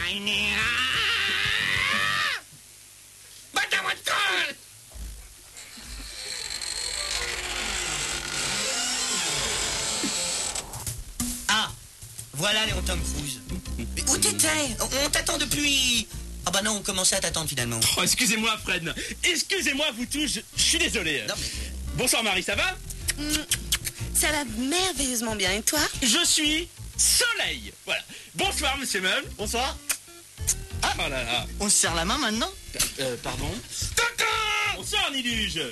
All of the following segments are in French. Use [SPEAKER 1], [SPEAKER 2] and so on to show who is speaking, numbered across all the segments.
[SPEAKER 1] Ah, voilà Léon Tom Cruise. Mais où t'étais? On t'attend depuis... Ah bah non, on commençait à t'attendre finalement.
[SPEAKER 2] Oh, excusez-moi Fred. Excusez-moi vous tous, je suis désolé.
[SPEAKER 1] Non, mais...
[SPEAKER 2] Bonsoir Marie, ça va?
[SPEAKER 3] Ça va merveilleusement bien, et toi?
[SPEAKER 2] Je suis Soleil. Voilà. Bonsoir Monsieur Meuble.
[SPEAKER 4] Bonsoir.
[SPEAKER 2] Ah, oh là là.
[SPEAKER 4] On se serre la main maintenant?
[SPEAKER 2] Pardon? Bonsoir Niluge.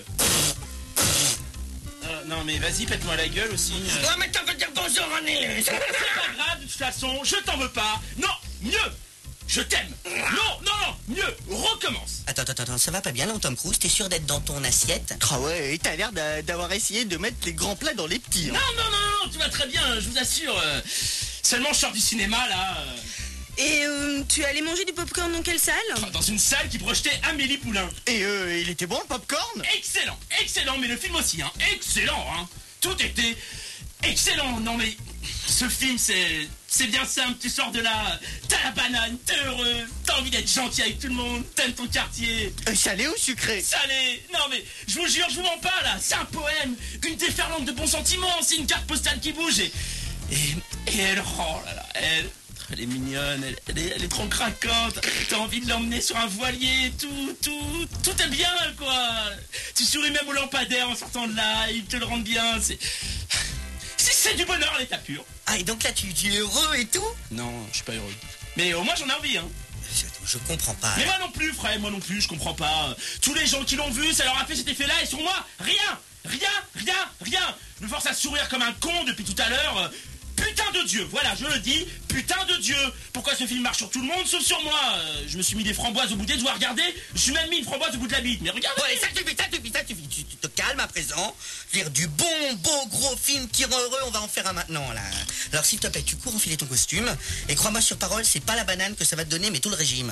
[SPEAKER 2] Non mais vas-y, pète-moi la gueule aussi.
[SPEAKER 1] Oh mais t'en veux dire bonjour en Niluge.
[SPEAKER 2] C'est pas grave de toute façon, je t'en veux pas. Non, mieux. Je t'aime. Non, mieux. Recommence.
[SPEAKER 1] Attends, ça va pas bien Léon Tom Cruise? T'es sûr d'être dans ton assiette?
[SPEAKER 4] Ah ouais, et t'as l'air d'avoir essayé de mettre les grands plats dans les petits. Hein.
[SPEAKER 2] Non, tu vas très bien, je vous assure. Seulement je sors du cinéma là.
[SPEAKER 3] Et tu es allé manger du popcorn dans quelle salle?
[SPEAKER 2] Dans une salle qui projetait Amélie Poulain.
[SPEAKER 4] Et il était bon le popcorn?
[SPEAKER 2] Excellent, mais le film aussi, hein. Excellent, hein. Tout était excellent. Non mais ce film c'est bien simple, tu sors de là, t'as la banane, t'es heureux, t'as envie d'être gentil avec tout le monde, t'aimes ton quartier.
[SPEAKER 4] Salé ou sucré?
[SPEAKER 2] Salé. Non mais je vous jure, je vous mens pas là, c'est un poème, une déferlante de bons sentiments, c'est une carte postale qui bouge et elle, oh là là, elle est mignonne, elle est trop craquante, t'as envie de l'emmener sur un voilier, tout est bien quoi. Tu souris même au lampadaire en sortant de là, ils te le rendent bien, c'est du bonheur à l'état pur.
[SPEAKER 1] Ah et donc là tu es heureux et tout?
[SPEAKER 2] Non, je suis pas heureux. Mais au moins j'en ai envie, hein.
[SPEAKER 1] Je comprends pas.
[SPEAKER 2] Mais moi non plus, frère, moi non plus, je comprends pas. Tous les gens qui l'ont vu, ça leur a fait cet effet-là, et sur moi, rien. Je me force à sourire comme un con depuis tout à l'heure. Putain de Dieu, voilà, je le dis, putain de Dieu. Pourquoi ce film marche sur tout le monde, sauf sur moi? Je me suis mis des framboises au bout des doigts, regardez. Je suis même mis une framboise au bout de la bite, mais regardez.
[SPEAKER 1] Ouais, ça suffit. Tu te calmes à présent. Dire du bon, beau, gros film qui rend heureux, on va en faire un maintenant, là. Alors, s'il te plaît, tu cours enfiler ton costume. Et crois-moi sur parole, c'est pas la banane que ça va te donner, mais tout le régime.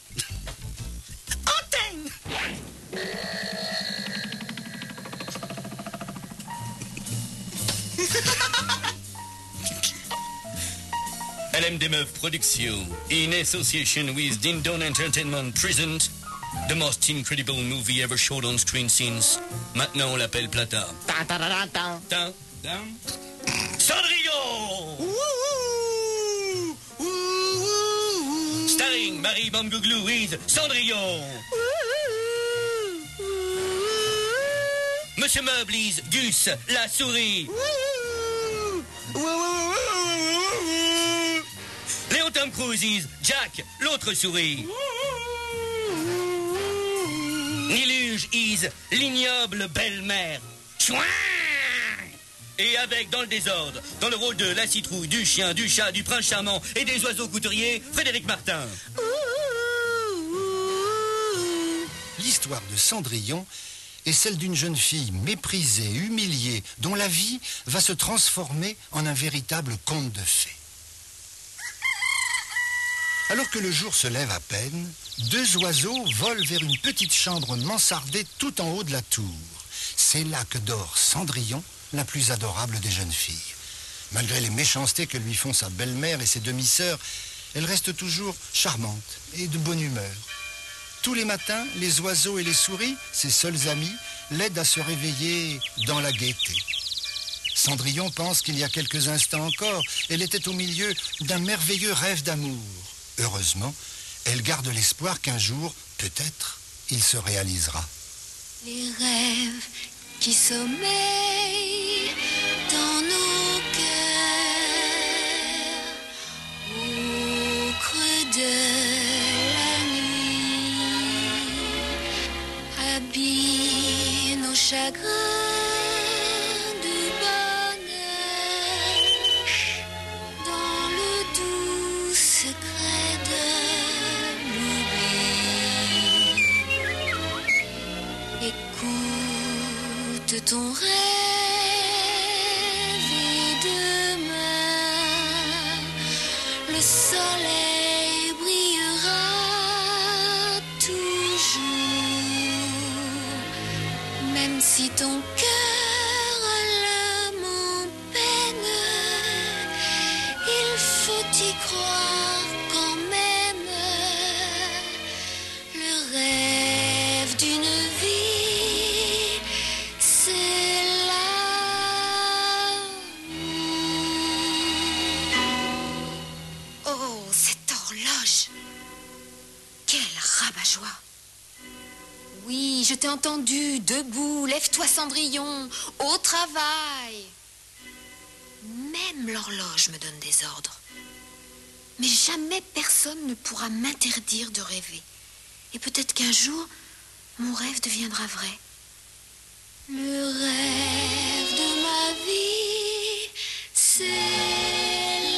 [SPEAKER 1] Antenne!
[SPEAKER 5] LMD Meuf Production, in association with Dindon Entertainment, present the most incredible movie ever showed on screen since. Maintenant on l'appelle Plata. Cendrillon! Starring Marie Bamgouglou with Cendrillon. Monsieur Meuble is Gus, la souris. Léon Tom Cruise is Jack, l'autre souris. Niluge is l'ignoble belle-mère. Chouin! Et avec, dans le désordre, dans le rôle de la citrouille, du chien, du chat, du prince charmant et des oiseaux couturiers, Frédéric Martin.
[SPEAKER 6] L'histoire de Cendrillon est celle d'une jeune fille méprisée, humiliée, dont la vie va se transformer en un véritable conte de fées. Alors que le jour se lève à peine, deux oiseaux volent vers une petite chambre mansardée tout en haut de la tour. C'est là que dort Cendrillon, la plus adorable des jeunes filles. Malgré les méchancetés que lui font sa belle-mère et ses demi-sœurs, elle reste toujours charmante et de bonne humeur. Tous les matins, les oiseaux et les souris, ses seuls amis, l'aident à se réveiller dans la gaieté. Cendrillon pense qu'il y a quelques instants encore, elle était au milieu d'un merveilleux rêve d'amour. Heureusement, elle garde l'espoir qu'un jour, peut-être, il se réalisera.
[SPEAKER 7] Les rêves qui sommeillent dans nos cœurs, au creux de la nuit, habillent nos chagrins. De ton rêve et demain, le soleil brillera toujours, même si ton cœur a l'âme en peine, il faut y croire quand même. cette horloge. Quel rabat-joie. Oui, je t'ai entendu. Debout, lève-toi, Cendrillon. Au travail. Même l'horloge me donne des ordres. Mais jamais personne ne pourra m'interdire de rêver. Et peut-être qu'un jour, mon rêve deviendra vrai. Le rêve de ma vie, c'est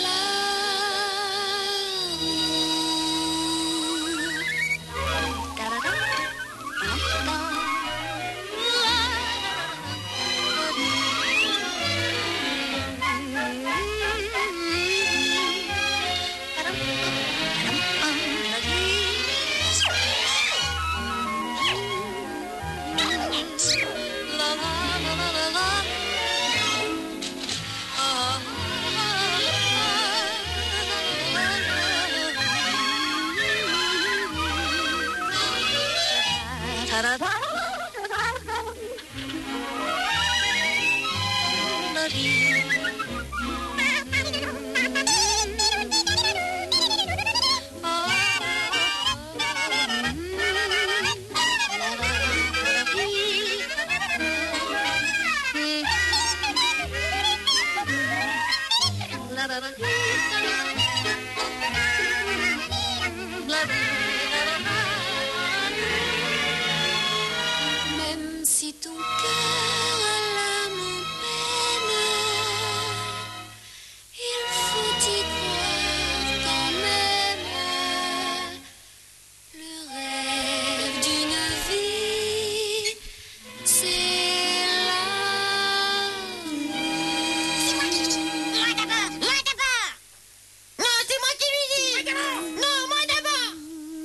[SPEAKER 7] Même si ton cœur a l'âme en peine, il faut y croire quand même. Le rêve d'une vie, c'est l'amour.
[SPEAKER 3] Moi d'abord. Non, c'est moi qui lui dis. Non, moi d'abord.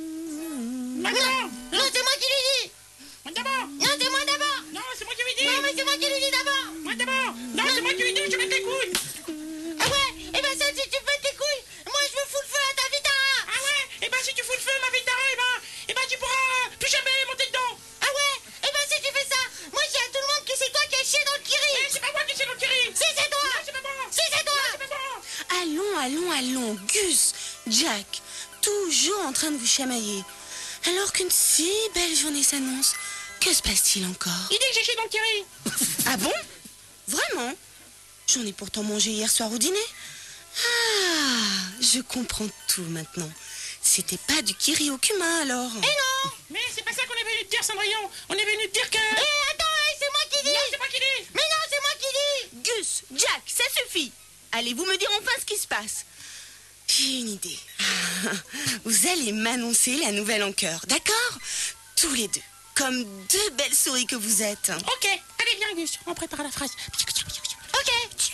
[SPEAKER 3] Non, c'est moi qui lui dis. Non, c'est moi d'abord.
[SPEAKER 2] Non, c'est moi qui lui dis.
[SPEAKER 3] Non, mais c'est moi qui lui dis d'abord.
[SPEAKER 2] Moi d'abord. Non, c'est moi qui lui dis, je mets tes couilles.
[SPEAKER 3] Ah ouais, et ben ça, si tu fais tes couilles, moi je veux fous le feu à ta vitara.
[SPEAKER 2] Ah ouais. Et ben si tu fous le feu, ma vie d'arrêt, et ben tu pourras plus jamais monter dedans.
[SPEAKER 3] Ah ouais, et ben si tu fais ça, moi je dis à tout le monde que c'est toi qui as chié dans le kiri.
[SPEAKER 2] Mais c'est pas moi qui suis dans le kiri.
[SPEAKER 3] Si, c'est toi.
[SPEAKER 2] Non, c'est pas moi.
[SPEAKER 3] Si, c'est toi.
[SPEAKER 2] C'est pas moi.
[SPEAKER 3] Allons, Gus, Jack, toujours en train de vous chamailler. Alors qu'une si belle journée s'annonce, que se passe-t-il encore?
[SPEAKER 2] Il dit que j'ai chié dans le kiri.
[SPEAKER 3] Ah bon? Vraiment? J'en ai pourtant mangé hier soir au dîner. Ah, je comprends tout maintenant. C'était pas du kiri au cumin alors.
[SPEAKER 2] Eh non. Mais c'est pas ça qu'on est venu te dire, Cendrillon. On est venu te dire que...
[SPEAKER 3] Attends, c'est moi qui dis.
[SPEAKER 2] Non, c'est moi qui dis.
[SPEAKER 3] Mais non, c'est moi qui dis. Gus, Jack, ça suffit. Allez-vous me dire enfin ce qui se passe? J'ai une idée. Vous allez m'annoncer la nouvelle en chœur, d'accord? Tous les deux, comme deux belles souris que vous êtes.
[SPEAKER 2] Ok, allez viens Gus, on prépare la phrase.
[SPEAKER 3] Ok.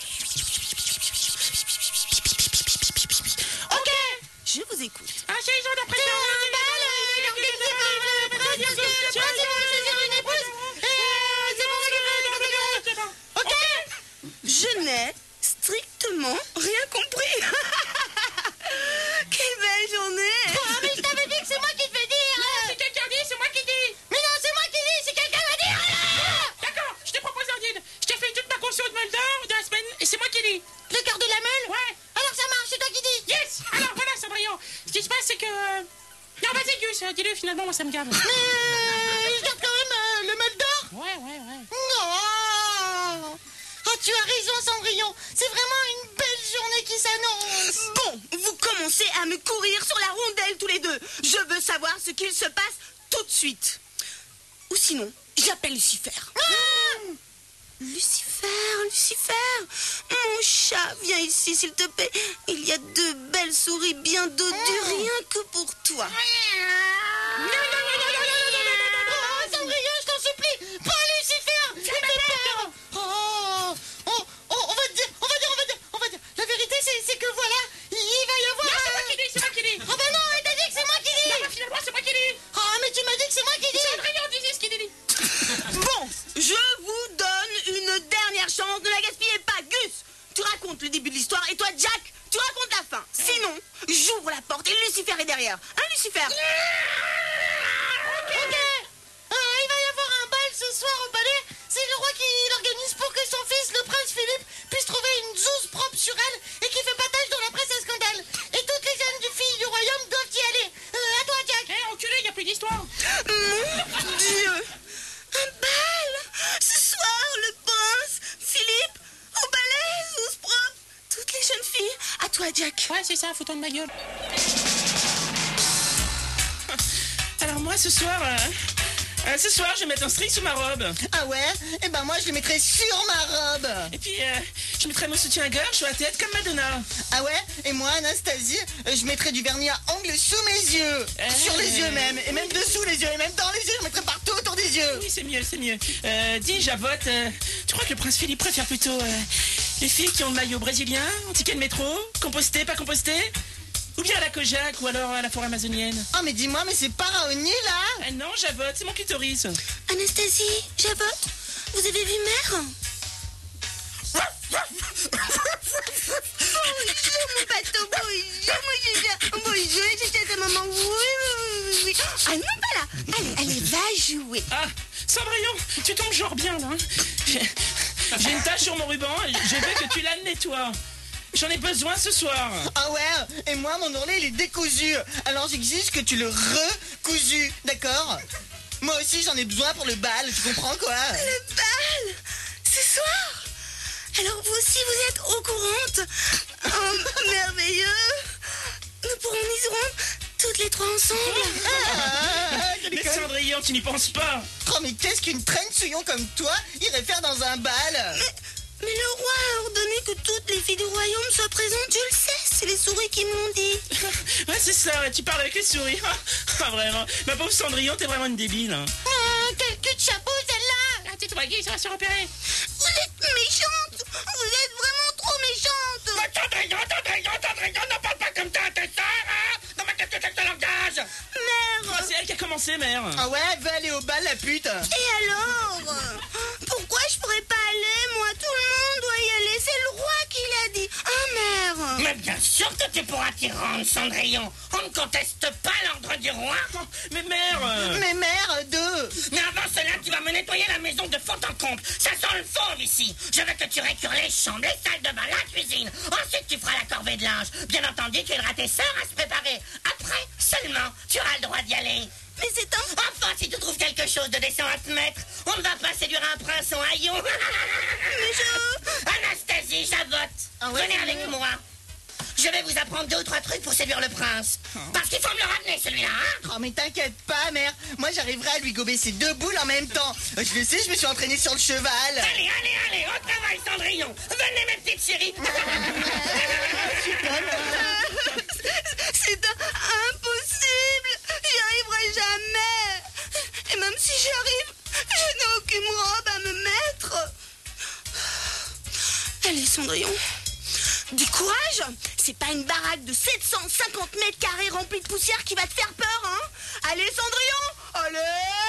[SPEAKER 3] Ok. Je vous écoute.
[SPEAKER 2] Ah, c'est les gens d'après
[SPEAKER 3] Je n'ai strictement rien compris. Quelle belle journée. Mais je t'avais dit que c'est moi qui te fais dire.
[SPEAKER 2] C'est quelqu'un dit, c'est moi qui dis.
[SPEAKER 3] Mais non, c'est moi qui dis, c'est quelqu'un va dire.
[SPEAKER 2] D'accord, je t'ai proposé un deal. Je t'ai fait toute ma caution de Mulder de la semaine et c'est moi qui dis.
[SPEAKER 3] Le cœur de la meule.
[SPEAKER 2] Ouais.
[SPEAKER 3] Alors ça marche, c'est toi qui dis.
[SPEAKER 2] Yes. Alors voilà, Cendrillon. Ce qui se passe, c'est que... Non, vas-y Gus, dis-le finalement, moi ça me gave.
[SPEAKER 3] Mais je garde quand même le meule d'or.
[SPEAKER 2] Ouais.
[SPEAKER 3] Non. Oh, tu as raison, Cendrillon. C'est vraiment une belle journée qui s'annonce. Bon, vous commencez à me courir sur la rondelle tous les deux. Je veux savoir ce qu'il se passe tout de suite. Ou sinon, j'appelle Lucifer. Lucifer, mon chat, viens ici s'il te plaît. Il y a deux belles souris bien dodues, rien que pour toi. Cendrillon, je t'en supplie, pas Lucifer. Il fait peur. On va dire. La vérité, c'est que voilà, il va y avoir...
[SPEAKER 2] Non, c'est moi qui dis.
[SPEAKER 3] Oh ben non, t'as dit que c'est moi qui dis.
[SPEAKER 2] Non, finalement, c'est moi qui dis.
[SPEAKER 3] Oh, mais tu m'as dit que c'est moi qui dis.
[SPEAKER 2] Cendrillon disait ce qu'il dit.
[SPEAKER 3] Bon, je vous donne une dernière chance, ne la gaspillez pas. Gus, tu racontes le début de l'histoire et toi, Jack, tu racontes la fin. Sinon, j'ouvre la porte et Lucifer est derrière. Hein, Lucifer? Ok. Il va y avoir un bal ce soir au palais. C'est le roi qui l'organise pour que son fils, le prince Philippe, puisse trouver une zouze propre sur elle et qui fait pas tache dans la presse à scandale. Et toutes les jeunes du filles
[SPEAKER 2] Ouais, c'est ça, fous-toi de ma gueule. Alors moi, ce soir, je vais mettre un string sous ma robe.
[SPEAKER 4] Ah ouais? Eh ben moi je le mettrais sur ma robe.
[SPEAKER 2] Et puis, je mettrai mon soutien-gorge sur la tête comme Madonna.
[SPEAKER 4] Ah ouais? Et moi, Anastasie, je mettrais du vernis à ongles sous mes yeux. Sur les yeux même. Et même dessous les yeux. Et même dans les yeux. Je mettrais partout autour des yeux.
[SPEAKER 2] Oui, c'est mieux, c'est mieux. Dis, Javotte, tu crois que le prince Philippe préfère plutôt les filles qui ont le maillot brésilien, en ticket de métro, composté, pas composté? Ou bien à la Kojak, ou alors à la forêt amazonienne?
[SPEAKER 4] Ah mais dis-moi, mais c'est pas Raoni là?
[SPEAKER 2] Non, Javotte, c'est mon clitoris.
[SPEAKER 7] Anastasie, Javotte, vous avez vu Mère?
[SPEAKER 3] Bonjour, mon pato, bonjour, j'étais ta maman, oui. Ah non, pas là, allez, va jouer.
[SPEAKER 2] Ah, Cendrillon, tu tombes genre bien, là. J'ai une tache sur mon ruban, je veux que tu la nettoies. J'en ai besoin ce soir.
[SPEAKER 4] Ah ouais? Et moi, mon ourlet, il est décousu. Alors j'exige que tu le recousu, d'accord? Moi aussi, j'en ai besoin pour le bal, tu comprends quoi?
[SPEAKER 3] Le bal, ce soir. Alors vous aussi, vous êtes au courant. Oh, merveilleux. Nous pourrons y rendre toutes les trois ensemble.
[SPEAKER 2] Mais Cendrillon, tu n'y penses pas.
[SPEAKER 4] Oh mais qu'est-ce qu'une traîne souillon comme toi irait faire dans un bal?
[SPEAKER 3] Mais le roi a ordonné que toutes les filles du royaume soient présentes, je le sais, c'est les souris qui m'ont dit.
[SPEAKER 2] Ouais, c'est ça, tu parles avec les souris. Ah, vraiment. Ma pauvre Cendrillon, t'es vraiment une débile. Hein.
[SPEAKER 3] Quel cul de chapeau celle-là.
[SPEAKER 2] Ah, tais-toi, Guy, ça va se repérer.
[SPEAKER 3] Vous êtes méchante. Vous êtes vraiment trop méchante.
[SPEAKER 5] Cendrillon, ne parle pas comme ça à tes sœurs, hein? Non, mais qu'est-ce que c'est que ce langage?
[SPEAKER 3] Mère.
[SPEAKER 2] C'est elle qui a commencé, mère.
[SPEAKER 4] Ah ouais, va aller au bal la pute.
[SPEAKER 3] Et alors? Pourquoi je pourrais pas aller? Moi, tout le monde doit y aller. C'est le roi qui l'a dit. Ah, mère.
[SPEAKER 5] Mais bien sûr que tu pourras t'y rendre, Cendrillon. On ne conteste pas l'ordre du roi.
[SPEAKER 2] Mais mère.
[SPEAKER 4] Mais mère,
[SPEAKER 5] Mais avant cela, tu vas me nettoyer la maison de fond en comble. Ça sent le fauve ici. Je veux que tu récures les chambres, les salles de bain, la cuisine. Ensuite, tu feras la corvée de linge. Bien entendu, tu aideras tes sœurs à se préparer. Après, seulement, tu auras le droit d'y aller.
[SPEAKER 3] Mais c'est un...
[SPEAKER 5] Enfin, si tu trouves quelque chose de décent à te mettre, on ne va pas séduire un prince en haillons.
[SPEAKER 3] Mais je...
[SPEAKER 5] Anastasie, Javotte,
[SPEAKER 4] Ah ouais,
[SPEAKER 5] venez avec moi. Je vais vous apprendre 2 ou 3 trucs pour séduire le prince. Parce qu'il faut me le ramener, celui-là, hein?
[SPEAKER 4] Oh mais t'inquiète pas, mère. Moi, j'arriverai à lui gober ses 2 boules en même temps. Je le sais, je me suis entraîné sur le cheval.
[SPEAKER 5] Allez, au travail, Cendrillon. Venez, mes petites chéries.
[SPEAKER 3] C'est impossible. J'y arriverai jamais. Et même si j'y arrive, je n'ai aucune robe à me mettre. Allez, Cendrillon. Du courage. C'est pas une baraque de 750 mètres carrés remplie de poussière qui va te faire peur, hein? Allez, Cendrillon. Allez.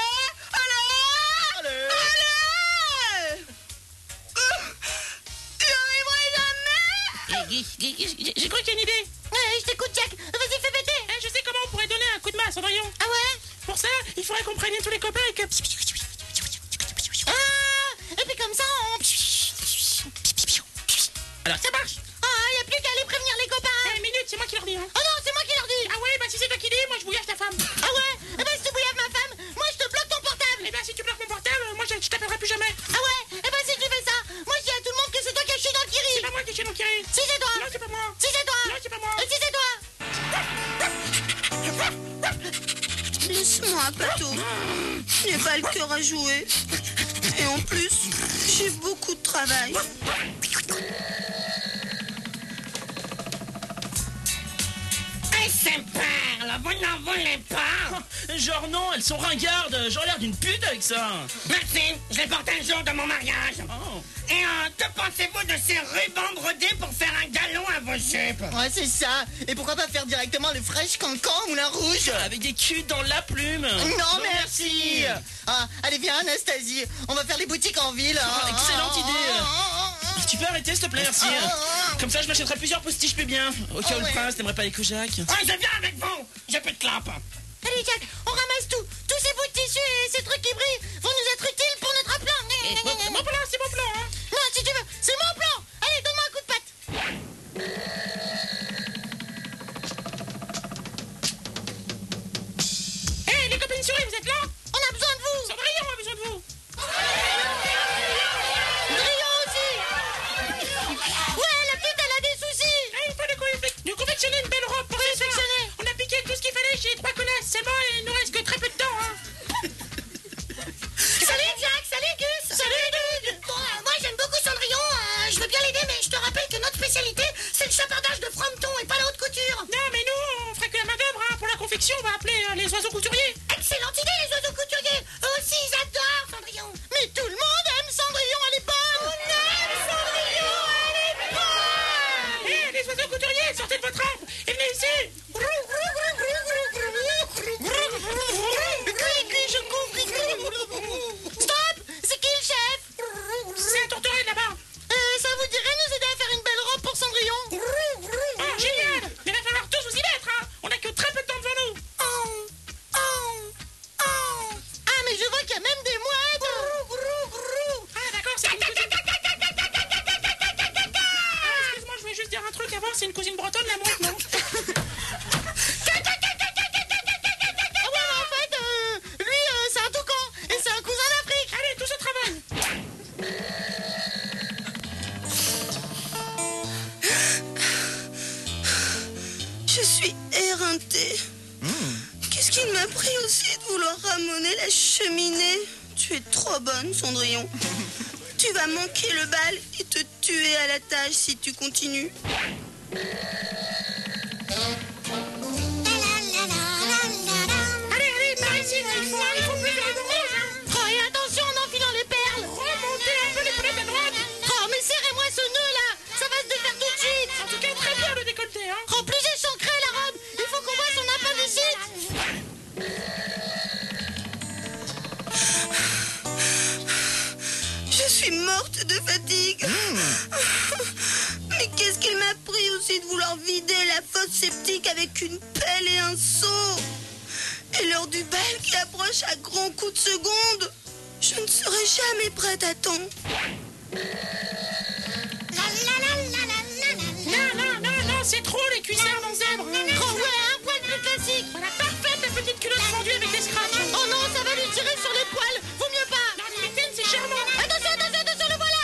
[SPEAKER 3] J'y arriverai jamais.
[SPEAKER 2] Guy, j'ai cru qu'il y a une idée.
[SPEAKER 3] Ouais, je t'écoute, Jack. Vas-y, fais péter.
[SPEAKER 2] Je sais comment on pourrait donner un coup de main à Cendrillon.
[SPEAKER 3] Ah ouais?
[SPEAKER 2] Pour ça, il faudrait qu'on prévienne tous les copains et que...
[SPEAKER 3] Ah, et puis comme ça, on...
[SPEAKER 2] Alors, ça marche.
[SPEAKER 3] Ah, y a plus qu'à aller prévenir les copains.
[SPEAKER 2] Une minute, c'est moi qui leur dis. Hein.
[SPEAKER 3] Oh non, c'est moi qui leur dis.
[SPEAKER 2] Ah ouais, bah si c'est toi qui dis, moi je bouillasse ta femme.
[SPEAKER 3] Ah ouais? Eh ben si tu bouillaves ma femme, moi je te bloque ton portable.
[SPEAKER 2] Eh ben si tu bloques mon portable, moi je t'appellerai plus jamais.
[SPEAKER 3] Ah ouais? Eh ben si tu fais ça, moi je dis à tout le monde que c'est toi qui as chié dans le kiri.
[SPEAKER 2] C'est pas moi qui suis mon Kiri.
[SPEAKER 3] Si c'est toi.
[SPEAKER 2] Non, c'est pas moi.
[SPEAKER 3] Si c'est toi.
[SPEAKER 2] Non, c'est pas moi.
[SPEAKER 3] Si c'est toi. Laisse-moi, Pato. J'ai pas le cœur à jouer. Et en plus, j'ai beaucoup de travail.
[SPEAKER 5] Ces perles, vous n'en voulez pas?
[SPEAKER 2] Genre non, elles sont ringardes. J'aurais l'air d'une pute avec ça.
[SPEAKER 5] Merci, je les porte un jour de mon mariage.
[SPEAKER 2] Oh.
[SPEAKER 5] Et que pensez-vous de ces rubans brodés pour faire un galon à vos jupes?
[SPEAKER 4] Ouais, c'est ça. Et pourquoi pas faire directement le fraîche cancan au Moulin Rouge?
[SPEAKER 2] Avec des culs dans la plume.
[SPEAKER 4] Non, merci. Ah, allez, viens, Anastasie. On va faire les boutiques en ville.
[SPEAKER 2] Excellente idée. Tu peux arrêter, s'il te plaît, merci. Comme ça, je m'achèterai plusieurs postiches bien. Au cas où le prince n'aimerait pas les Kojak.
[SPEAKER 5] Je viens avec vous. J'ai plus de clampe.
[SPEAKER 3] Allez, Jack, on ramasse tout. Tous ces bouts de tissu et ces trucs qui brillent vont nous être utiles pour notre plan.
[SPEAKER 2] Mon plan, c'est mon plan, hein.
[SPEAKER 3] Non, si tu veux, c'est mon plan. Allez, donne-moi un coup de patte.
[SPEAKER 2] Hé, les copines souris, vous êtes là?
[SPEAKER 3] On a besoin de vous.
[SPEAKER 2] Cendrillon a besoin de vous.
[SPEAKER 3] Brillant aussi. Ouais, la petite, elle a des soucis.
[SPEAKER 2] Il faut du coup, confection, on va appeler les oiseaux couturiers.
[SPEAKER 3] Excellente idée, les oiseaux couturiers. Eux aussi, ils adorent Cendrillon. Mais tout le monde aime Cendrillon, elle est bonne. On aime Cendrillon, elle est bonne.
[SPEAKER 2] Eh, les oiseaux couturiers, sortez de votre arbre et venez ici.
[SPEAKER 3] Stop. C'est qui le chef?
[SPEAKER 2] C'est un tourterelle là-bas.
[SPEAKER 3] Ça vous dirait de nous aider à faire une belle robe pour Cendrillon?
[SPEAKER 2] Oh, génial. Mais il va falloir tous vous y mettre, hein. On a que très peu de temps devant nous.
[SPEAKER 3] Ah, mais je vois qu'il y a même des mouettes.
[SPEAKER 2] Ah, d'accord, c'est... excuse-moi, je voulais juste dire un truc avant, c'est une cousine bretonne, la mouette, non?
[SPEAKER 3] Ah ouais, en fait, lui, c'est un toucan. Et c'est un cousin d'Afrique.
[SPEAKER 2] Allez, tous au travail.
[SPEAKER 8] Je suis éreintée. Qu'est-ce qu'il m'a pris aussi de vouloir ramener la cheminée? Tu es trop bonne, Cendrillon. Tu vas manquer le bal et te tuer à la tâche si tu continues.
[SPEAKER 3] Allez, par ici, il faut plus de rouge. Oh, et attention en enfilant les perles.
[SPEAKER 2] Remontez un peu les pommettes à droite.
[SPEAKER 3] Oh, mais serrez-moi ce nœud là. Ça va se défaire tout de suite.
[SPEAKER 2] En tout cas, très bien le décolleté, hein.
[SPEAKER 3] En plus, j'ai chancré la robe. Il faut qu'on voit son appendicite.
[SPEAKER 8] Je suis morte de fatigue. Mais qu'est-ce qu'il m'a pris aussi de vouloir vider la fosse septique avec une pelle et un seau? Et l'heure du bal qui approche à grands coups de seconde. Je ne serai jamais prête à temps.
[SPEAKER 2] Non, c'est trop les cuissards dans zèbre.
[SPEAKER 3] Oh ouais, un poil plus classique.
[SPEAKER 2] Voilà, parfaite la petite culotte fendue avec des scratchs.
[SPEAKER 3] Oh non, ça va lui tirer sur les poils. Vaut mieux pas.
[SPEAKER 2] Non, les mitaines, c'est charmant.
[SPEAKER 3] Attention, le voilà.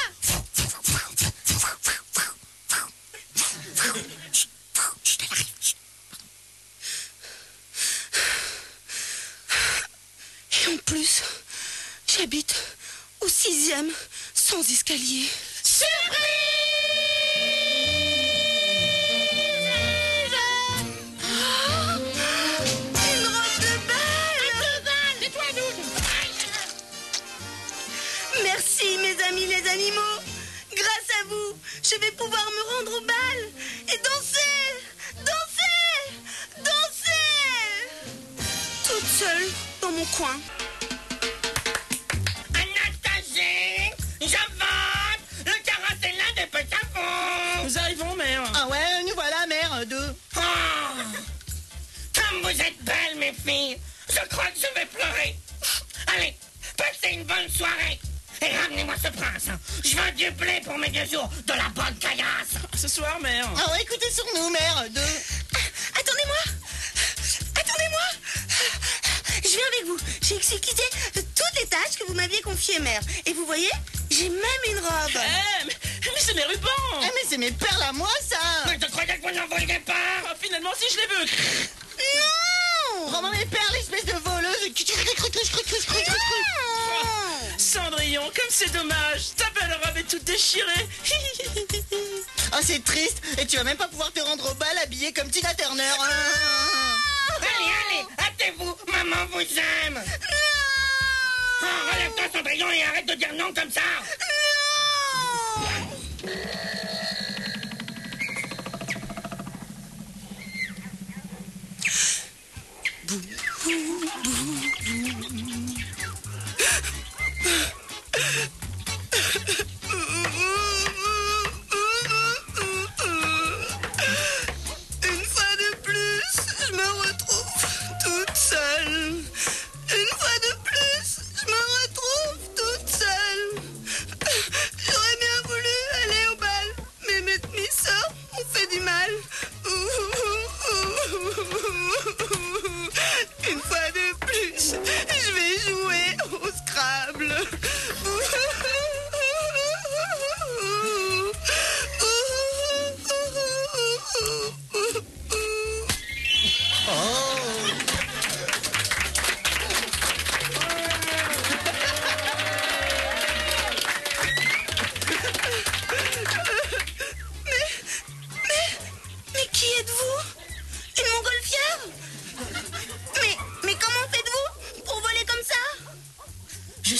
[SPEAKER 8] Et en plus, j'habite au 6e, sans escalier. Une robe de bal!
[SPEAKER 2] Tais-toi, Doud.
[SPEAKER 8] Merci, mes amis les animaux. Grâce à vous, je vais pouvoir me rendre au bal et danser, toute seule dans mon coin.
[SPEAKER 5] Anastasie, j'avance. Le carrosse est là depuis avant.
[SPEAKER 2] Nous arrivons, mère.
[SPEAKER 4] Ah ouais, nous voilà, mère, deux.
[SPEAKER 5] Oh, comme vous êtes belles, mes filles. Je crois que je vais pleurer. Allez, passez une bonne soirée. Et ramenez-moi ce prince. Hein. Je veux du blé pour mes 2 jours, de la bonne caillasse.
[SPEAKER 2] Ce soir, mère.
[SPEAKER 4] Ah ouais, écoutez sur nous, mère, deux.
[SPEAKER 8] Attendez-moi. Je viens avec vous. J'ai exécuté toutes les tâches que vous m'aviez confiées, mère. Et vous voyez, j'ai même une robe.
[SPEAKER 2] Mais c'est mes rubans.
[SPEAKER 4] Ah mais c'est mes perles à moi, ça.
[SPEAKER 5] Mais je croyais que vous n'en vouliez pas.
[SPEAKER 2] Ah, finalement, si je les veux.
[SPEAKER 4] Non. Rends-moi mes perles, espèce de voleuse.
[SPEAKER 2] Cendrillon, comme c'est dommage. Ta belle robe est toute déchirée.
[SPEAKER 4] Ah, c'est triste. Et tu vas même pas pouvoir te rendre au bal habillée comme Tina Turner.
[SPEAKER 5] Allez, hâtez-vous. Maman vous aime. Oh, relève-toi, Cendrillon, et arrête de dire non comme ça.
[SPEAKER 8] Une fois de plus, je me retrouve toute seule. Une fois de plus, je me retrouve toute seule. J'aurais bien voulu aller au bal, mais mes demi-sœurs ont fait du mal. Une fois de plus, je vais jouer au Scrabble. Mais qui êtes-vous? Une montgolfière?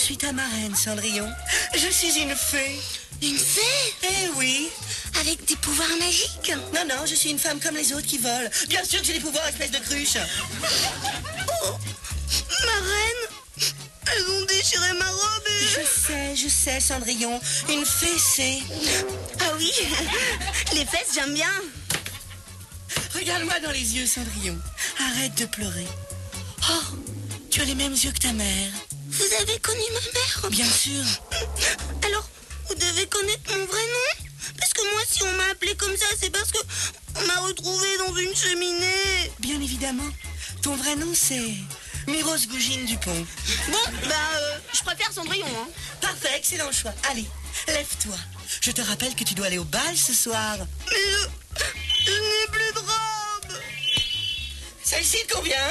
[SPEAKER 1] suis ta marraine, Cendrillon. Je suis une fée.
[SPEAKER 8] Une fée?
[SPEAKER 1] Eh oui.
[SPEAKER 8] Avec des pouvoirs magiques?
[SPEAKER 1] Non, non, je suis une femme comme les autres qui volent. Bien sûr que j'ai des pouvoirs, espèce de cruche.
[SPEAKER 8] Oh, ma reine, elles ont déchiré ma robe et...
[SPEAKER 1] Je sais, Cendrillon. Une fée, c'est...
[SPEAKER 8] Ah oui, les fesses, j'aime bien.
[SPEAKER 1] Regarde-moi dans les yeux, Cendrillon. Arrête de pleurer. Oh, tu as les mêmes yeux que ta mère.
[SPEAKER 8] Vous avez connu ma mère?
[SPEAKER 1] Bien sûr.
[SPEAKER 8] Alors, vous devez connaître mon vrai nom? Parce que moi, si on m'a appelé comme ça, c'est parce que on m'a retrouvé dans une cheminée.
[SPEAKER 1] Bien évidemment. Ton vrai nom, c'est... Mirose Gougine Dupont.
[SPEAKER 8] Bon, je préfère Cendrillon, hein.
[SPEAKER 1] Parfait, excellent choix. Allez, lève-toi. Je te rappelle que tu dois aller au bal ce soir.
[SPEAKER 8] Mais je n'ai plus de robe.
[SPEAKER 1] Celle-ci te convient?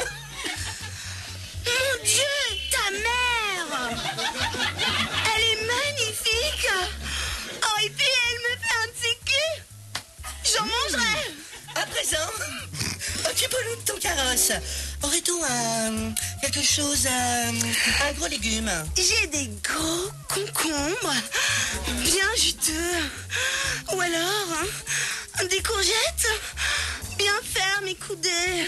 [SPEAKER 8] Mon Dieu, ta mère! Elle est magnifique! Oh, et puis elle me fait un petit cul! J'en mangerai!
[SPEAKER 1] À présent, occupe-nous de ton carrosse. Aurait-on quelque chose, un gros légume?
[SPEAKER 8] J'ai des gros concombres, bien juteux. Ou alors, des courgettes, bien fermes et coudées.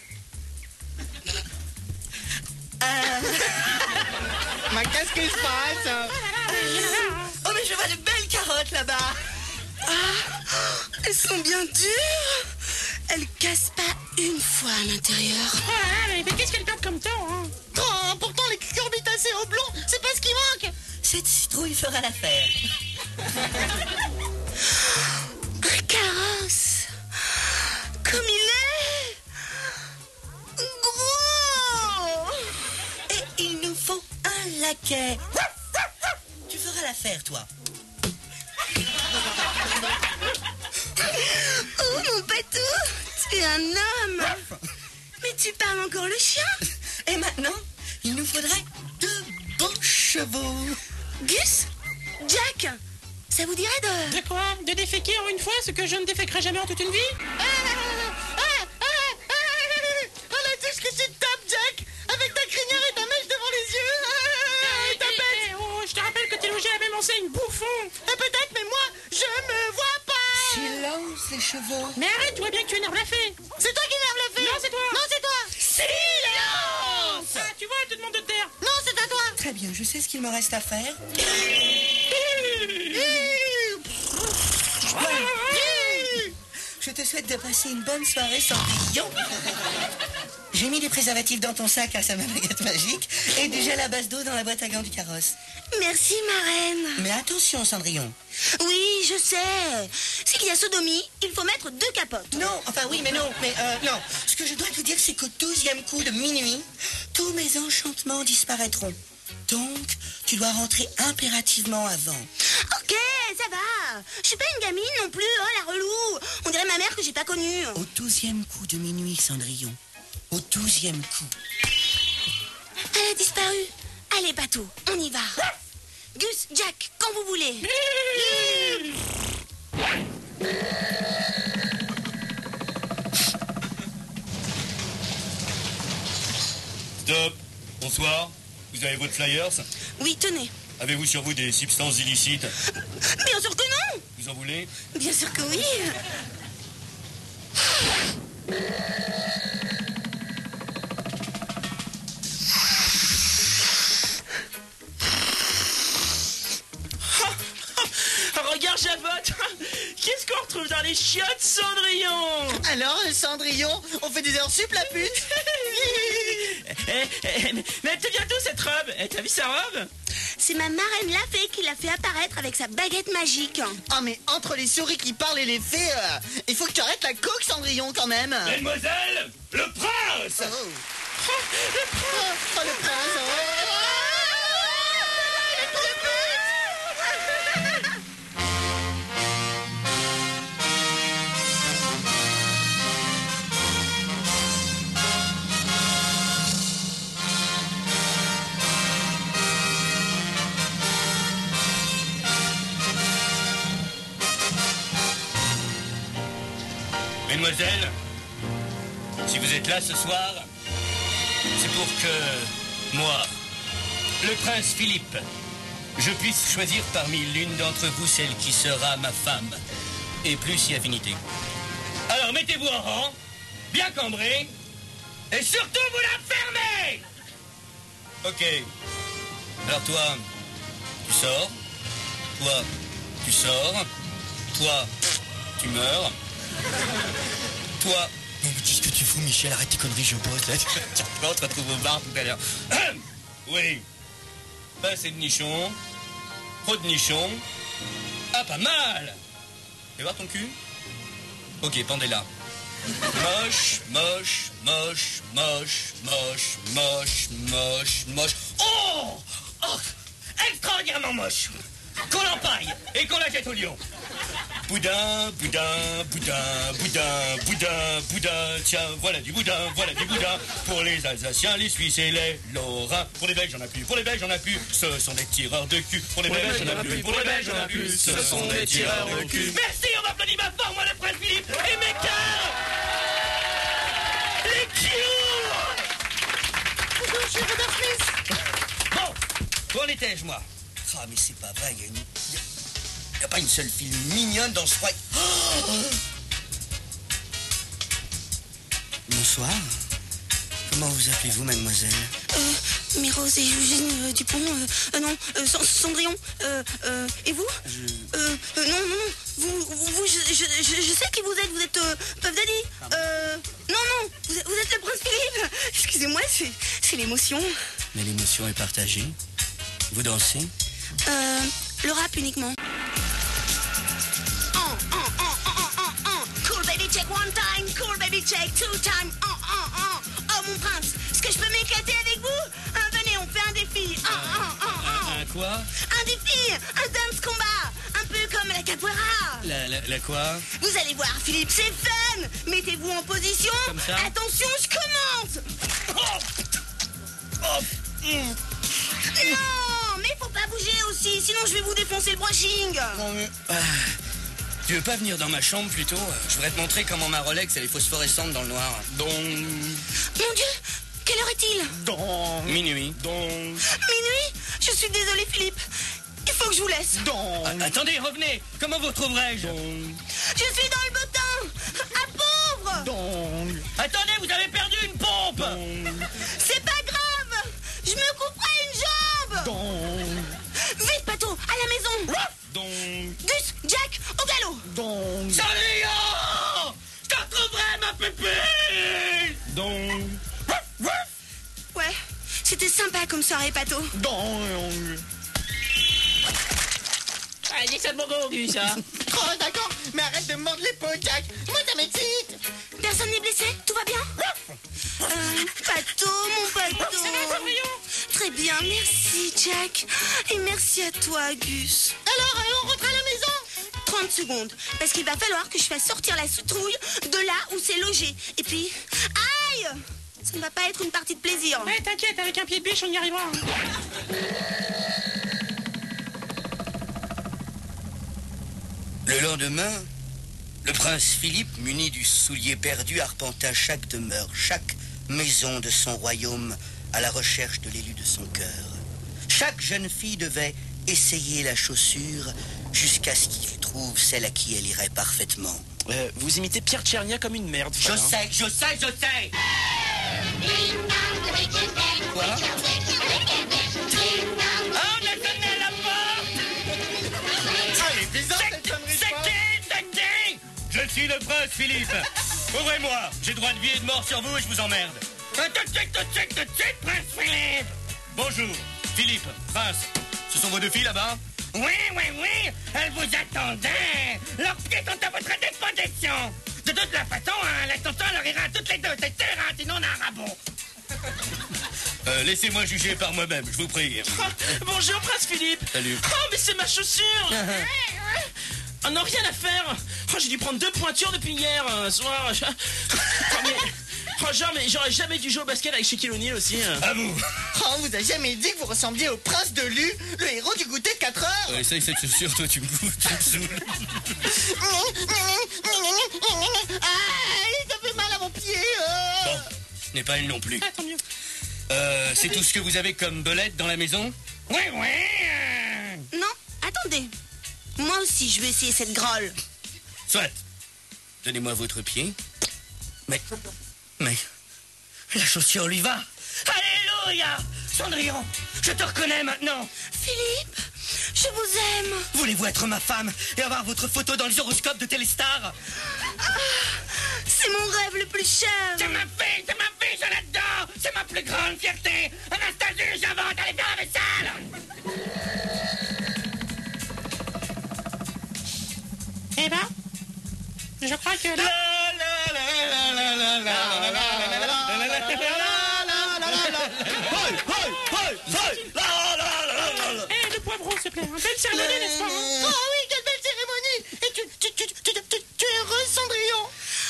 [SPEAKER 4] Mais qu'est-ce qui se passe?
[SPEAKER 1] Oh, mais je vois de belles carottes là-bas.
[SPEAKER 8] Ah, elles sont bien dures. Elles cassent pas une fois à l'intérieur.
[SPEAKER 3] Ah, mais qu'est-ce qu'elle perd comme temps, hein?
[SPEAKER 4] Oh, pourtant les cucurbitacées au blond, c'est pas ce qui manque.
[SPEAKER 1] Cette citrouille fera l'affaire.
[SPEAKER 8] Un carrosse. Comme il est. Gros.
[SPEAKER 1] Et il nous faut un laquais. Tu feras l'affaire, toi.
[SPEAKER 8] Oh, mon patou, tu es un homme. Mais tu parles encore le chien.
[SPEAKER 1] Et maintenant, il nous faudrait 2 beaux chevaux.
[SPEAKER 8] Gus, Jack, ça vous dirait de...
[SPEAKER 3] De quoi? De déféquer en une fois ce que je ne déféquerai jamais en toute une vie?
[SPEAKER 4] Oh, la touche que tu te tapes, Jack, avec ta crinière et ta mèche devant les yeux. Ta bête.
[SPEAKER 3] Oh, je te rappelle que t'es logé à la même enseigne, bouffon!
[SPEAKER 4] Peut-être, mais moi, je me vois pas.
[SPEAKER 1] Silence, les chevaux.
[SPEAKER 3] Mais arrête, tu vois bien que tu énerves la fée!
[SPEAKER 4] C'est toi qui énerve la fée.
[SPEAKER 3] Non, c'est toi!
[SPEAKER 4] Non, c'est toi.
[SPEAKER 1] Silence.
[SPEAKER 3] Ah, tu vois, elle te demande de te taire!
[SPEAKER 4] Non, c'est à toi.
[SPEAKER 1] Très bien, je sais ce qu'il me reste à faire. Je te souhaite de passer une bonne soirée, Cendrillon. J'ai mis des préservatifs dans ton sac grâce à ma baguette magique et du gel à base d'eau dans la boîte à gants du carrosse.
[SPEAKER 8] Merci, ma reine.
[SPEAKER 1] Mais attention, Cendrillon.
[SPEAKER 8] Oui, je sais. C'est qu'il y a sodomie, il faut mettre 2 capotes.
[SPEAKER 1] Non, enfin oui, mais non. Non. Ce que je dois te dire, c'est qu'au 12e coup de minuit, tous mes enchantements disparaîtront. Donc, tu dois rentrer impérativement avant.
[SPEAKER 8] Ok, ça va. Je suis pas une gamine non plus, oh la relou. On dirait ma mère que j'ai pas connue.
[SPEAKER 1] Au 12e coup de minuit, Cendrillon. Au 12e coup.
[SPEAKER 8] Elle a disparu. Allez, Patou, on y va. Gus, Jack, quand vous voulez.
[SPEAKER 5] Stop. Bonsoir. Vous avez votre flyers?
[SPEAKER 8] Oui, tenez.
[SPEAKER 5] Avez-vous sur vous des substances illicites?
[SPEAKER 8] Bien sûr que non.
[SPEAKER 5] Vous en voulez?
[SPEAKER 8] Bien sûr que oui.
[SPEAKER 2] Regarde, Javotte. Qu'est-ce qu'on retrouve dans les chiottes, Cendrillon?
[SPEAKER 4] Alors, Cendrillon, on fait des heures sup, la pute.
[SPEAKER 2] Mais elle te vient d'où cette robe? T'as vu sa robe?
[SPEAKER 8] C'est ma marraine la fée qui l'a fait apparaître avec sa baguette magique.
[SPEAKER 4] Ah, mais entre les souris qui parlent et les fées, il faut que tu arrêtes la coque, Cendrillon, quand même.
[SPEAKER 5] Mademoiselle, le prince!
[SPEAKER 4] Oh, le prince.
[SPEAKER 5] Mesdemoiselles, si vous êtes là ce soir, c'est pour que moi, le prince Philippe, je puisse choisir parmi l'une d'entre vous celle qui sera ma femme, et plus si affinité. Alors mettez-vous en rang, bien cambré, et surtout vous la fermez. Ok. Alors toi, tu sors. Toi, tu sors. Toi, tu meurs. Toi...
[SPEAKER 1] Non, mais qu'est-ce que tu fous, Michel? Arrête tes conneries, je bosse, là. Tiens, on te retrouve au bar tout à l'heure.
[SPEAKER 5] Oui. Pas assez de nichons. Trop de nichons. Ah, pas mal. Fais voir ton cul. Ok, pendez-la. Moche, moche, moche, moche, moche, moche, moche, moche. Oh! Oh! Extraordinairement moche. Qu'on l'empaille et qu'on la jette au lion. Boudin, boudin, boudin, boudin, boudin, boudin. Tiens, voilà du boudin pour les Alsaciens, les Suisses et les Lorrains. Pour les Belges, j'en ai plus. Pour les Belges, j'en ai plus. Ce sont des tireurs de cul. Pour les Belges, j'en ai plus. Pour les Belges, j'en ai plus. Ce sont des tireurs de cul. Merci, on applaudit ma forme, moi, le prince Philippe et mes cœurs. Les cul. Bon, pour les tèges, moi. Ah, mais c'est pas vrai, il y a pas une seule fille mignonne dans ce royaume. Oh.
[SPEAKER 1] Bonsoir. Comment vous appelez-vous, mademoiselle?
[SPEAKER 8] Mérose et Eugène Dupont, Cendrillon, et vous? Non, vous, je sais qui vous êtes Puff Daddy, non, vous êtes le prince Philippe, excusez-moi, c'est l'émotion.
[SPEAKER 1] Mais l'émotion est partagée. Vous dansez?
[SPEAKER 8] Le rap uniquement. Cool baby check one time, cool baby check two time. Oh mon prince, est-ce que je peux m'éclater avec vous? Venez, on fait un défi.
[SPEAKER 5] Un quoi?
[SPEAKER 8] Un défi, un dance combat, un peu comme la capoeira.
[SPEAKER 5] La quoi?
[SPEAKER 8] Vous allez voir Philippe, c'est fun. Mettez-vous en position.
[SPEAKER 5] Comme ça?
[SPEAKER 8] Attention, je commence. Non, mais faut pas bouger aussi, sinon je vais vous défoncer le brushing.
[SPEAKER 1] Non, mais... tu veux pas venir dans ma chambre, plutôt? Je voudrais te montrer comment ma Rolex, elle est phosphorescente dans le noir.
[SPEAKER 5] Donc...
[SPEAKER 8] Mon Dieu, quelle heure est-il?
[SPEAKER 5] Donc... Minuit. Donc...
[SPEAKER 8] Minuit? Je suis désolée, Philippe. Il faut que je vous laisse.
[SPEAKER 5] Donc... attendez, revenez. Comment vous retrouverai-je?
[SPEAKER 8] Je suis dans le bottin. À pauvre.
[SPEAKER 5] Donc... attendez, vous avez perdu une pompe.
[SPEAKER 8] C'est pas grave. Je me couperai une jambe.
[SPEAKER 5] Donc...
[SPEAKER 8] Vite, Pato, à la maison.
[SPEAKER 5] Donc...
[SPEAKER 8] Gus, Jack, au galop.
[SPEAKER 5] Donc... Cendrillon, je te retrouverai, ma pépite. Donc...
[SPEAKER 8] Ouais, c'était sympa comme soirée, Pato.
[SPEAKER 5] Donc...
[SPEAKER 4] Allez, c'est le bon goût, Gus, ça.
[SPEAKER 3] Oh, d'accord, mais arrête de mordre l'épaule, Jack. Moi, ça m'excite.
[SPEAKER 8] Personne n'est blessé? Tout va bien? Pato, mon Pato. Très bien, merci, Jack. Et merci à toi, Gus.
[SPEAKER 3] Alors, on rentre à la maison?
[SPEAKER 8] 30 secondes, parce qu'il va falloir que je fasse sortir la citrouille de là où c'est logé. Et puis... Aïe! Ça ne va pas être une partie de plaisir.
[SPEAKER 4] Ouais, t'inquiète, avec un pied de biche, on y arrivera.
[SPEAKER 1] Le lendemain, le prince Philippe, muni du soulier perdu, arpenta chaque demeure, chaque maison de son royaume à la recherche de l'élu de son cœur. Chaque jeune fille devait essayer la chaussure jusqu'à ce qu'il trouve celle à qui elle irait parfaitement.
[SPEAKER 2] Vous imitez Pierre Tchernia comme une merde.
[SPEAKER 1] Je sais. Quoi?
[SPEAKER 5] Ah, on a sonné à la porte.
[SPEAKER 3] Ah, elle est bizarre, cette connerie de
[SPEAKER 5] C'est
[SPEAKER 3] porte.
[SPEAKER 5] qui? Je suis le prince Philippe. Ouvrez-moi, j'ai droit de vie et de mort sur vous et je vous emmerde. Tout de suite, prince Philippe. Bonjour, Philippe, prince. Ce sont vos deux filles là-bas? Oui, elles vous attendaient. Leurs pieds sont à votre disposition. De toute la façon, l'ascenseur leur ira à toutes les deux, c'est sûr, sinon on a un rabot. Laissez-moi juger par moi-même, je vous prie.
[SPEAKER 2] Bonjour, prince Philippe.
[SPEAKER 5] Salut.
[SPEAKER 2] Oh, mais c'est ma chaussure. Oh non, rien à faire. Oh, j'ai dû prendre 2 pointures depuis hier soir. Mais j'aurais jamais dû jouer au basket avec Shaquille O'Neal aussi.
[SPEAKER 5] À vous.
[SPEAKER 3] Oh, on vous a jamais dit que vous ressembliez au prince de Lu, le héros du goûter de 4 heures?
[SPEAKER 5] Essaye cette chaussure, toi tu me saoules.
[SPEAKER 3] Ah, ça fait mal à mon pied.
[SPEAKER 5] Bon, ce n'est pas elle non plus.
[SPEAKER 2] Ah, tant mieux.
[SPEAKER 5] c'est tout ce que vous avez comme belette dans la maison? Ouais.
[SPEAKER 8] Non, attendez. Moi aussi, je vais essayer cette grolle.
[SPEAKER 5] Soit. Donnez-moi votre pied. Mais, la chaussure lui va. Alléluia! Cendrillon, je te reconnais maintenant.
[SPEAKER 8] Philippe, je vous aime.
[SPEAKER 5] Voulez-vous être ma femme et avoir votre photo dans les horoscopes de Téléstar?
[SPEAKER 8] C'est mon rêve le plus cher.
[SPEAKER 5] C'est ma fille, je l'adore. C'est ma plus grande fierté. Anastasie, j'invente, allez faire la vaisselle.
[SPEAKER 2] Eh ben, je crois que là... Eh, le poivron, s'il te plaît. Belle cérémonie, n'est-ce pas?
[SPEAKER 3] Oh oui, quelle belle cérémonie! Et tu es heureuse, Cendrillon?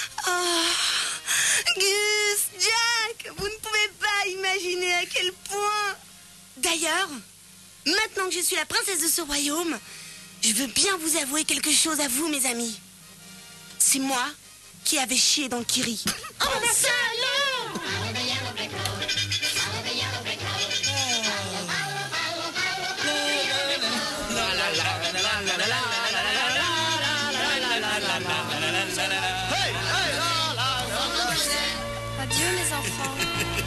[SPEAKER 8] Oh, Gus, Jack, vous ne pouvez pas imaginer à quel point. D'ailleurs, maintenant que je suis la princesse de ce royaume, je veux bien vous avouer quelque chose à vous, mes amis. C'est moi qui avais chié dans le kiri.
[SPEAKER 3] Oh, ça alors!
[SPEAKER 7] Adieu mes enfants.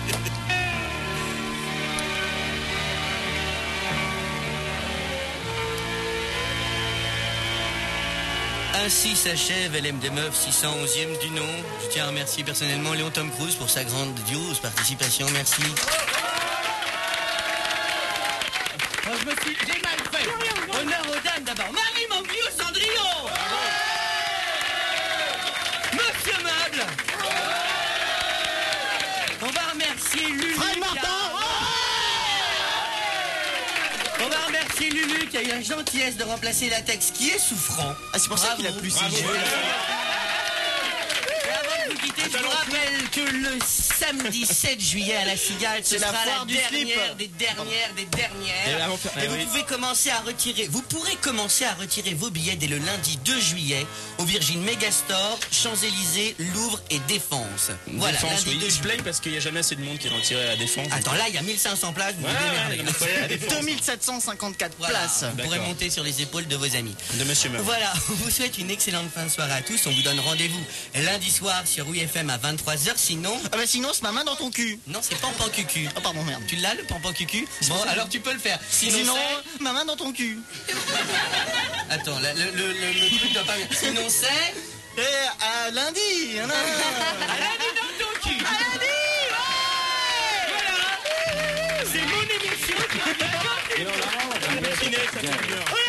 [SPEAKER 5] Ainsi s'achève LM des Meufs 611e du nom. Je tiens à remercier personnellement Léon Tom Cruise pour sa grandiose participation. Merci. J'ai mal fait. Honneur aux dames d'abord. Marie Manglio Cendrillon. Monsieur Meuble. On va remercier Lulu.
[SPEAKER 4] Fred Martin.
[SPEAKER 5] On va remercier Lulu qui a eu la gentillesse de remplacer Latex qui est souffrant.
[SPEAKER 4] Ah, c'est pour ça qu'il a plus ses yeux.
[SPEAKER 5] Et avant de vous quitter, je vous rappelle que le samedi 7 juillet à la Cigale, ce
[SPEAKER 4] C'est la
[SPEAKER 5] sera
[SPEAKER 4] foire
[SPEAKER 5] la
[SPEAKER 4] du slip.
[SPEAKER 5] dernière des dernières. Et vous pouvez commencer à retirer, vous pourrez commencer à retirer vos billets dès le lundi 2 juillet au Virgin Megastore, Champs-Élysées, Louvre et Défense. Voilà,
[SPEAKER 2] Défense,
[SPEAKER 5] lundi
[SPEAKER 2] oui.
[SPEAKER 5] 2
[SPEAKER 2] Il se
[SPEAKER 5] juillet.
[SPEAKER 2] plaigne parce qu'il n'y a jamais assez de monde qui est retiré à la Défense.
[SPEAKER 5] Attends, là, il y a 1500 places, vous vous démerdez.
[SPEAKER 2] il faut aller à la Défense.
[SPEAKER 4] 2754
[SPEAKER 5] Voilà,
[SPEAKER 4] places.
[SPEAKER 5] vous pourrez
[SPEAKER 2] D'accord.
[SPEAKER 5] monter sur les épaules de vos amis.
[SPEAKER 2] De Monsieur Meuf.
[SPEAKER 5] Voilà, on vous souhaite une excellente fin de soirée à tous. On vous donne rendez-vous lundi soir sur WFM à 23h. Sinon,
[SPEAKER 4] Ah bah sinon, c'est ma main dans ton cul.
[SPEAKER 5] non, c'est Pampan Cucu.
[SPEAKER 4] Oh pardon, merde.
[SPEAKER 5] Tu l'as le Pampan Cucu? Bon, alors tu peux le faire.
[SPEAKER 4] Sinon, ma main dans ton cul.
[SPEAKER 5] c'est... Attends, le truc doit pas bien. Sinon c'est...
[SPEAKER 4] Et à lundi.
[SPEAKER 5] Lundi dans ton cul. Lundi, ouais. Voilà. C'est mon émission.
[SPEAKER 2] Et on la rend, on va le dessiner, ça fait bien.
[SPEAKER 5] Oui,